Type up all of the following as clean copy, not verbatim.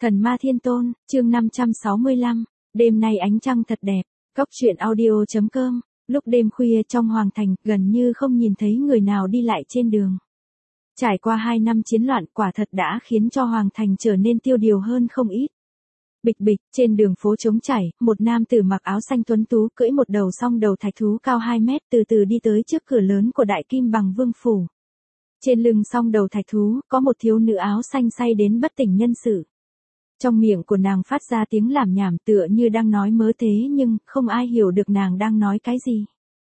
Thần Ma Thiên Tôn, chương 565, đêm nay ánh trăng thật đẹp, Cốc truyện audio.com, lúc đêm khuya trong hoàng thành, gần như không nhìn thấy người nào đi lại trên đường. Trải qua 2 năm chiến loạn quả thật đã khiến cho hoàng thành trở nên tiêu điều hơn không ít. Bịch bịch, trên đường phố trống trải, một nam tử mặc áo xanh tuấn tú cưỡi một đầu song đầu thạch thú cao 2 mét từ từ đi tới trước cửa lớn của Đại Kim Bằng Vương Phủ. Trên lưng song đầu thạch thú, có một thiếu nữ áo xanh say đến bất tỉnh nhân sự. Trong miệng của nàng phát ra tiếng lảm nhảm tựa như đang nói mớ thế nhưng không ai hiểu được nàng đang nói cái gì.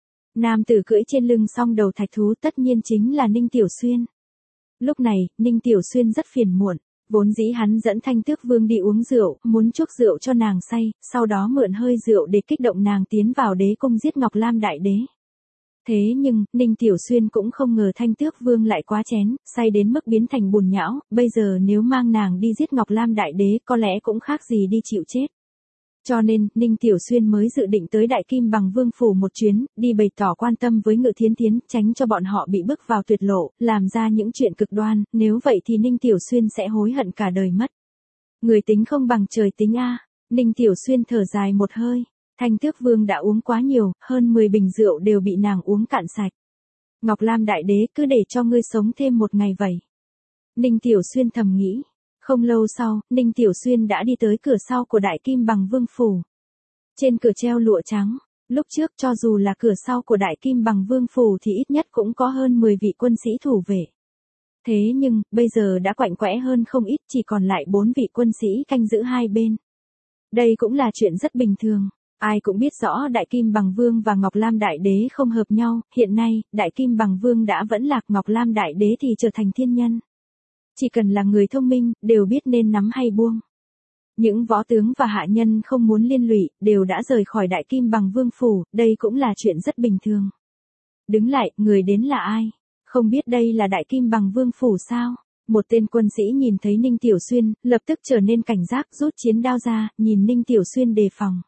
Nam tử cưỡi trên lưng song đầu thạch thú tất nhiên chính là Ninh Tiểu Xuyên. Lúc này, Ninh Tiểu Xuyên rất phiền muộn, vốn dĩ hắn dẫn Thanh Tước Vương đi uống rượu, muốn chuốc rượu cho nàng say, sau đó mượn hơi rượu để kích động nàng tiến vào đế cung giết Ngọc Lam Đại Đế. Thế nhưng, Ninh Tiểu Xuyên cũng không ngờ Thanh Tước Vương lại quá chén, say đến mức biến thành bùn nhão, bây giờ nếu mang nàng đi giết Ngọc Lam Đại Đế có lẽ cũng khác gì đi chịu chết. Cho nên, Ninh Tiểu Xuyên mới dự định tới Đại Kim Bằng Vương Phủ một chuyến, đi bày tỏ quan tâm với Ngự Thiến Thiến, tránh cho bọn họ bị bước vào tuyệt lộ, làm ra những chuyện cực đoan, nếu vậy thì Ninh Tiểu Xuyên sẽ hối hận cả đời mất. Người tính không bằng trời tính a. Ninh Tiểu Xuyên thở dài một hơi. Thanh Tước Vương đã uống quá nhiều, hơn 10 bình rượu đều bị nàng uống cạn sạch. Ngọc Lam Đại Đế cứ để cho ngươi sống thêm một ngày vậy. Ninh Tiểu Xuyên thầm nghĩ. Không lâu sau, Ninh Tiểu Xuyên đã đi tới cửa sau của Đại Kim Bằng Vương Phủ. Trên cửa treo lụa trắng, lúc trước cho dù là cửa sau của Đại Kim Bằng Vương Phủ thì ít nhất cũng có hơn 10 vị quân sĩ thủ vệ. Thế nhưng, bây giờ đã quạnh quẽ hơn không ít, chỉ còn lại 4 vị quân sĩ canh giữ hai bên. Đây cũng là chuyện rất bình thường. Ai cũng biết rõ Đại Kim Bằng Vương và Ngọc Lam Đại Đế không hợp nhau, hiện nay, Đại Kim Bằng Vương đã vẫn lạc, Ngọc Lam Đại Đế thì trở thành thiên nhân. Chỉ cần là người thông minh, đều biết nên nắm hay buông. Những võ tướng và hạ nhân không muốn liên lụy, đều đã rời khỏi Đại Kim Bằng Vương Phủ, đây cũng là chuyện rất bình thường. Đứng lại, người đến là ai? Không biết đây là Đại Kim Bằng Vương Phủ sao? Một tên quân sĩ nhìn thấy Ninh Tiểu Xuyên, lập tức trở nên cảnh giác, rút chiến đao ra, nhìn Ninh Tiểu Xuyên đề phòng.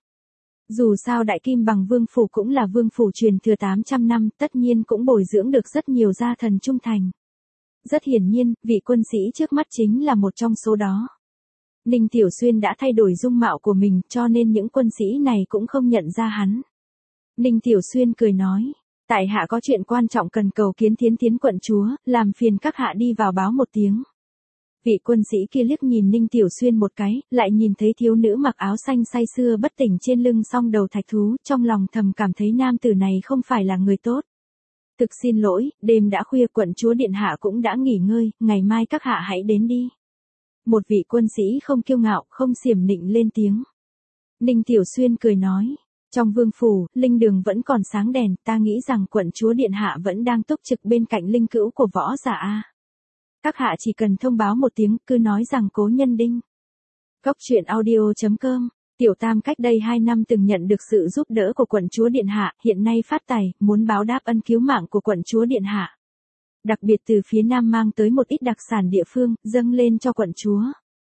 Dù sao Đại Kim Bằng Vương Phủ cũng là vương phủ truyền thừa 800 năm, tất nhiên cũng bồi dưỡng được rất nhiều gia thần trung thành. Rất hiển nhiên, vị quân sĩ trước mắt chính là một trong số đó. Ninh Tiểu Xuyên đã thay đổi dung mạo của mình, cho nên những quân sĩ này cũng không nhận ra hắn. Ninh Tiểu Xuyên cười nói, tại hạ có chuyện quan trọng cần cầu kiến Thiến Thiến quận chúa, làm phiền các hạ đi vào báo một tiếng. Vị quân sĩ kia liếc nhìn Ninh Tiểu Xuyên một cái, lại nhìn thấy thiếu nữ mặc áo xanh say sưa bất tỉnh trên lưng song đầu thạch thú, trong lòng thầm cảm thấy nam tử này không phải là người tốt. Thực xin lỗi, đêm đã khuya, quận chúa điện hạ cũng đã nghỉ ngơi, ngày mai các hạ hãy đến đi. Một vị quân sĩ không kiêu ngạo, không xiểm nịnh lên tiếng. Ninh Tiểu Xuyên cười nói, trong vương phủ, linh đường vẫn còn sáng đèn, ta nghĩ rằng quận chúa điện hạ vẫn đang túc trực bên cạnh linh cữu của võ giả a. Các hạ chỉ cần thông báo một tiếng, cứ nói rằng cố nhân đinh. Cốc truyện audio.com, Tiểu Tam cách đây 2 năm từng nhận được sự giúp đỡ của quận chúa điện hạ, hiện nay phát tài, muốn báo đáp ân cứu mạng của quận chúa điện hạ. Đặc biệt từ phía nam mang tới một ít đặc sản địa phương, dâng lên cho quận chúa.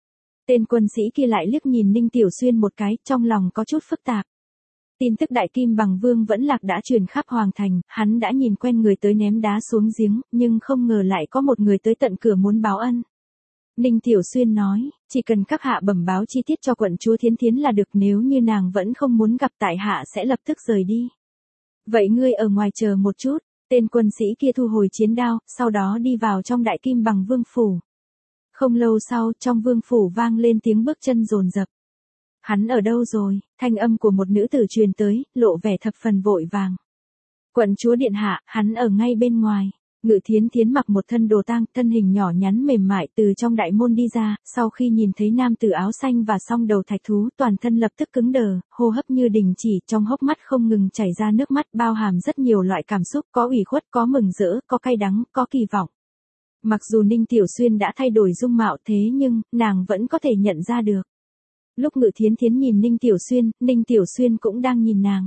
Tên quân sĩ kia lại liếc nhìn Ninh Tiểu Xuyên một cái, trong lòng có chút phức tạp. Tin tức Đại Kim Bằng Vương vẫn lạc đã truyền khắp hoàng thành, hắn đã nhìn quen người tới ném đá xuống giếng, nhưng không ngờ lại có một người tới tận cửa muốn báo ân. Ninh Tiểu Xuyên nói, chỉ cần các hạ bẩm báo chi tiết cho quận chúa Thiến Thiến là được, nếu như nàng vẫn không muốn gặp tại hạ sẽ lập tức rời đi. Vậy ngươi ở ngoài chờ một chút, tên quân sĩ kia thu hồi chiến đao, sau đó đi vào trong Đại Kim Bằng Vương Phủ. Không lâu sau, trong vương phủ vang lên tiếng bước chân dồn dập. Hắn ở đâu rồi? Thanh âm của một nữ tử truyền tới, lộ vẻ thập phần vội vàng. Quận chúa điện hạ, hắn ở ngay bên ngoài. Ngự Thiến Thiến mặc một thân đồ tang, thân hình nhỏ nhắn mềm mại từ trong đại môn đi ra, sau khi nhìn thấy nam tử áo xanh và song đầu thạch thú, toàn thân lập tức cứng đờ, hô hấp như đình chỉ, trong hốc mắt không ngừng chảy ra nước mắt, bao hàm rất nhiều loại cảm xúc, có ủy khuất, có mừng rỡ, có cay đắng, có kỳ vọng. Mặc dù Ninh Tiểu Xuyên đã thay đổi dung mạo thế nhưng, nàng vẫn có thể nhận ra được. Lúc Ngự Thiến Thiến nhìn Ninh Tiểu Xuyên cũng đang nhìn nàng.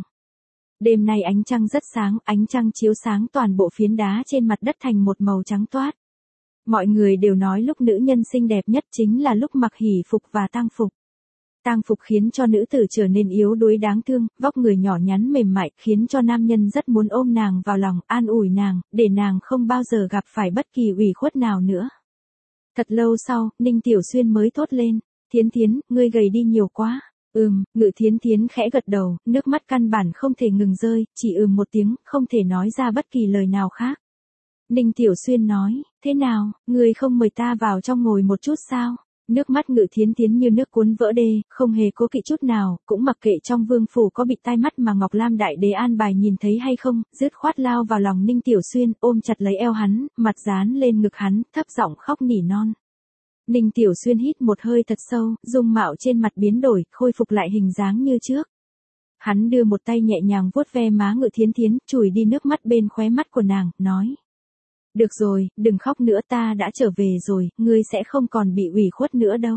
Đêm nay ánh trăng rất sáng, ánh trăng chiếu sáng toàn bộ phiến đá trên mặt đất thành một màu trắng toát. Mọi người đều nói lúc nữ nhân xinh đẹp nhất chính là lúc mặc hỷ phục và tang phục. Tang phục khiến cho nữ tử trở nên yếu đuối đáng thương, vóc người nhỏ nhắn mềm mại, khiến cho nam nhân rất muốn ôm nàng vào lòng, an ủi nàng, để nàng không bao giờ gặp phải bất kỳ ủy khuất nào nữa. Thật lâu sau, Ninh Tiểu Xuyên mới thốt lên, Thiến Thiến, ngươi gầy đi nhiều quá. Ngự Thiến Thiến khẽ gật đầu, nước mắt căn bản không thể ngừng rơi, chỉ một tiếng, không thể nói ra bất kỳ lời nào khác. Ninh Tiểu Xuyên nói, thế nào, ngươi không mời ta vào trong ngồi một chút sao? Nước mắt Ngự Thiến Thiến như nước cuốn vỡ đê, không hề cố kỵ chút nào, cũng mặc kệ trong vương phủ có bị tai mắt mà Ngọc Lam Đại Đế an bài nhìn thấy hay không, dứt khoát lao vào lòng Ninh Tiểu Xuyên, ôm chặt lấy eo hắn, mặt dán lên ngực hắn, thấp giọng khóc nỉ non. Ninh Tiểu Xuyên hít một hơi thật sâu, dung mạo trên mặt biến đổi, khôi phục lại hình dáng như trước. Hắn đưa một tay nhẹ nhàng vuốt ve má Ngự Thiến Thiến, chùi đi nước mắt bên khóe mắt của nàng, nói. Được rồi, đừng khóc nữa, ta đã trở về rồi, ngươi sẽ không còn bị ủy khuất nữa đâu.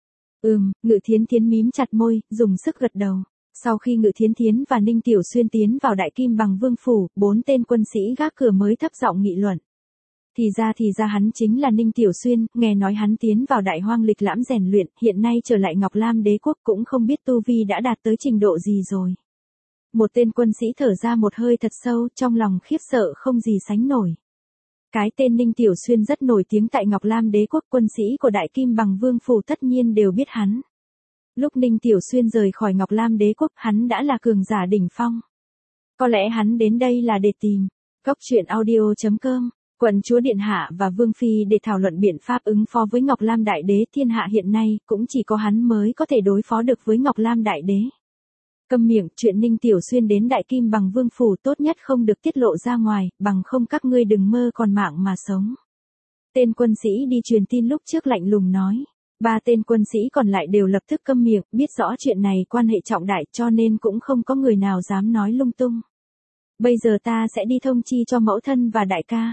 Ngự Thiến Thiến mím chặt môi, dùng sức gật đầu. Sau khi Ngự Thiến Thiến và Ninh Tiểu Xuyên tiến vào Đại Kim Bằng Vương phủ, 4 tên quân sĩ gác cửa mới thấp giọng nghị luận. Thì ra hắn chính là Ninh Tiểu Xuyên, nghe nói hắn tiến vào Đại Hoang lịch lãm rèn luyện, hiện nay trở lại Ngọc Lam Đế quốc cũng không biết tu vi đã đạt tới trình độ gì rồi. Một tên quân sĩ thở ra một hơi thật sâu, trong lòng khiếp sợ không gì sánh nổi. Cái tên Ninh Tiểu Xuyên rất nổi tiếng tại Ngọc Lam Đế quốc, quân sĩ của Đại Kim Bằng Vương phủ tất nhiên đều biết hắn. Lúc Ninh Tiểu Xuyên rời khỏi Ngọc Lam Đế quốc, hắn đã là cường giả đỉnh phong. Có lẽ hắn đến đây là để tìm Góc Truyện Audio.com, quận chúa điện hạ và vương phi để thảo luận biện pháp ứng phó với Ngọc Lam Đại Đế. Thiên hạ hiện nay cũng chỉ có hắn mới có thể đối phó được với Ngọc Lam Đại Đế. Câm miệng, chuyện Ninh Tiểu Xuyên đến Đại Kim Bằng Vương phủ tốt nhất không được tiết lộ ra ngoài, bằng không các ngươi đừng mơ còn mạng mà sống. Tên quân sĩ đi truyền tin lúc trước lạnh lùng nói. 3 tên quân sĩ còn lại đều lập tức câm miệng, biết rõ chuyện này quan hệ trọng đại cho nên cũng không có người nào dám nói lung tung. Bây giờ ta sẽ đi thông chi cho mẫu thân và đại ca.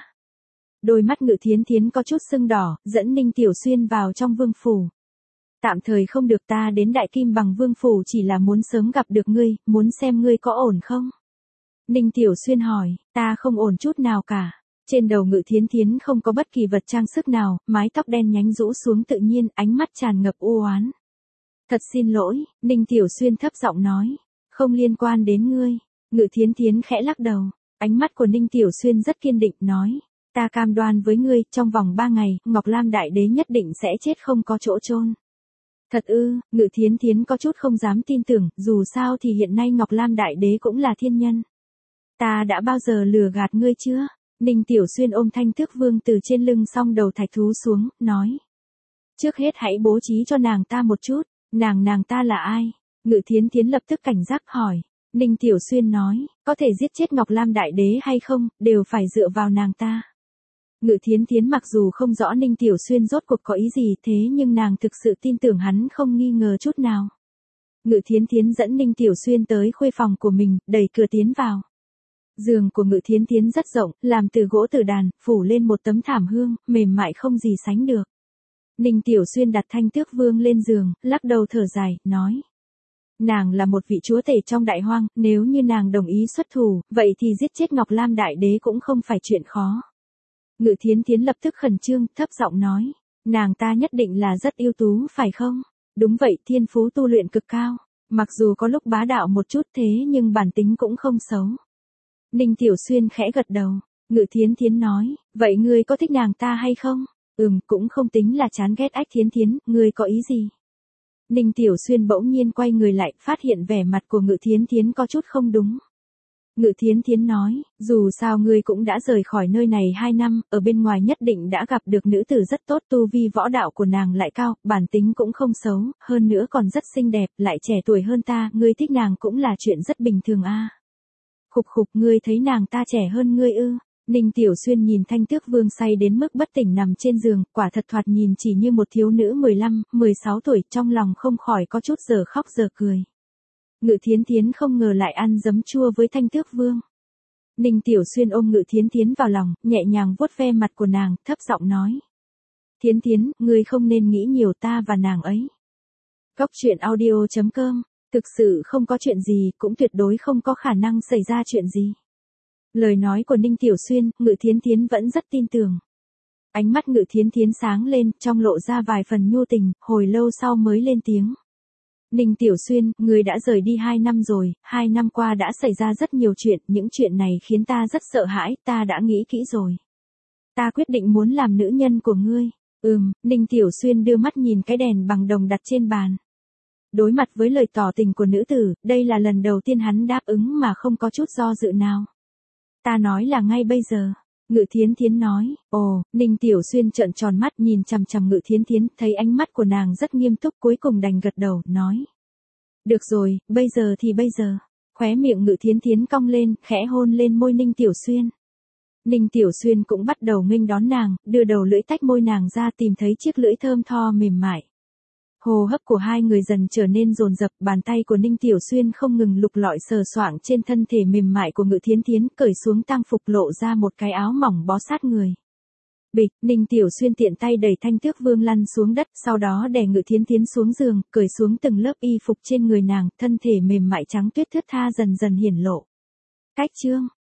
Đôi mắt Ngự Thiến Thiến có chút sưng đỏ, dẫn Ninh Tiểu Xuyên vào trong vương phủ. Tạm thời không được, ta đến Đại Kim Bằng Vương phủ chỉ là muốn sớm gặp được ngươi, muốn xem ngươi có ổn không? Ninh Tiểu Xuyên hỏi, ta không ổn chút nào cả. Trên đầu Ngự Thiến Thiến không có bất kỳ vật trang sức nào, mái tóc đen nhánh rũ xuống tự nhiên, ánh mắt tràn ngập u oán. Thật xin lỗi, Ninh Tiểu Xuyên thấp giọng nói, không liên quan đến ngươi. Ngự Thiến Thiến khẽ lắc đầu, ánh mắt của Ninh Tiểu Xuyên rất kiên định, nói, ta cam đoan với ngươi, trong vòng 3 ngày, Ngọc Lam Đại Đế nhất định sẽ chết không có chỗ chôn. Thật ư? Ngự Thiến Thiến có chút không dám tin tưởng, dù sao thì hiện nay Ngọc Lam Đại Đế cũng là thiên nhân. Ta đã bao giờ lừa gạt ngươi chưa? Ninh Tiểu Xuyên ôm Thanh Tước Vương từ trên lưng song đầu thạch thú xuống, nói. Trước hết hãy bố trí cho nàng ta một chút, nàng ta là ai? Ngự Thiến Thiến lập tức cảnh giác hỏi. Ninh Tiểu Xuyên nói, có thể giết chết Ngọc Lam Đại Đế hay không, đều phải dựa vào nàng ta. Ngự Thiến Thiến mặc dù không rõ Ninh Tiểu Xuyên rốt cuộc có ý gì thế nhưng nàng thực sự tin tưởng hắn không nghi ngờ chút nào. Ngự Thiến Thiến dẫn Ninh Tiểu Xuyên tới khuê phòng của mình, đẩy cửa tiến vào. Giường của Ngự Thiến Thiến rất rộng, làm từ gỗ tử đàn, phủ lên một tấm thảm hương, mềm mại không gì sánh được. Ninh Tiểu Xuyên đặt Thanh Tước Vương lên giường, lắc đầu thở dài, nói. Nàng là một vị chúa tể trong Đại Hoang, nếu như nàng đồng ý xuất thủ, vậy thì giết chết Ngọc Lam Đại Đế cũng không phải chuyện khó. Ngự Thiến Thiến lập tức khẩn trương, thấp giọng nói, nàng ta nhất định là rất ưu tú, phải không? Đúng vậy, thiên phú tu luyện cực cao, mặc dù có lúc bá đạo một chút thế nhưng bản tính cũng không xấu. Ninh Tiểu Xuyên khẽ gật đầu, Ngự Thiến Thiến nói, vậy ngươi có thích nàng ta hay không? Cũng không tính là chán ghét. Ách Thiến Thiến, ngươi có ý gì? Ninh Tiểu Xuyên bỗng nhiên quay người lại, phát hiện vẻ mặt của Ngự Thiến Thiến có chút không đúng. Ngự Thiến Thiến nói, dù sao ngươi cũng đã rời khỏi nơi này 2 năm, ở bên ngoài nhất định đã gặp được nữ tử rất tốt, tu vi võ đạo của nàng lại cao, bản tính cũng không xấu, hơn nữa còn rất xinh đẹp, lại trẻ tuổi hơn ta, ngươi thích nàng cũng là chuyện rất bình thường a. Khục khục, ngươi thấy nàng ta trẻ hơn ngươi ư? Ninh Tiểu Xuyên nhìn Thanh Tước Vương say đến mức bất tỉnh nằm trên giường, quả thật thoạt nhìn chỉ như một thiếu nữ 15, 16 tuổi, trong lòng không khỏi có chút giờ khóc giờ cười. Ngự Thiến Thiến không ngờ lại ăn giấm chua với Thanh Tước Vương. Ninh Tiểu Xuyên ôm Ngự Thiến Thiến vào lòng, nhẹ nhàng vuốt ve mặt của nàng, thấp giọng nói. Thiến Thiến, ngươi không nên nghĩ nhiều, ta và nàng ấy. Góc Truyện Audio.com, thực sự không có chuyện gì, cũng tuyệt đối không có khả năng xảy ra chuyện gì. Lời nói của Ninh Tiểu Xuyên, Ngự Thiến Thiến vẫn rất tin tưởng. Ánh mắt Ngự Thiến Thiến sáng lên, trong lộ ra vài phần nhu tình, hồi lâu sau mới lên tiếng. Ninh Tiểu Xuyên, ngươi đã rời đi 2 năm rồi, 2 năm qua đã xảy ra rất nhiều chuyện, những chuyện này khiến ta rất sợ hãi, ta đã nghĩ kỹ rồi. Ta quyết định muốn làm nữ nhân của ngươi. Ninh Tiểu Xuyên đưa mắt nhìn cái đèn bằng đồng đặt trên bàn. Đối mặt với lời tỏ tình của nữ tử, đây là lần đầu tiên hắn đáp ứng mà không có chút do dự nào. Ta nói là ngay bây giờ. Ngự Thiến Thiến nói. Ồ, Ninh Tiểu Xuyên trợn tròn mắt nhìn chằm chằm Ngự Thiến Thiến, thấy ánh mắt của nàng rất nghiêm túc, cuối cùng đành gật đầu, nói. Được rồi, bây giờ thì bây giờ. Khóe miệng Ngự Thiến Thiến cong lên, khẽ hôn lên môi Ninh Tiểu Xuyên. Ninh Tiểu Xuyên cũng bắt đầu nghênh đón nàng, đưa đầu lưỡi tách môi nàng ra, tìm thấy chiếc lưỡi thơm tho mềm mại. Hô hấp của hai người dần trở nên dồn dập, bàn tay của Ninh Tiểu Xuyên không ngừng lục lọi sờ soạng trên thân thể mềm mại của Ngự Thiến Thiến, cởi xuống tang phục lộ ra một cái áo mỏng bó sát người. Bịch, Ninh Tiểu Xuyên tiện tay đẩy Thanh Tước Vương lăn xuống đất, sau đó đè Ngự Thiến Thiến xuống giường, cởi xuống từng lớp y phục trên người nàng, thân thể mềm mại trắng tuyết thướt tha dần dần hiển lộ. Cách chương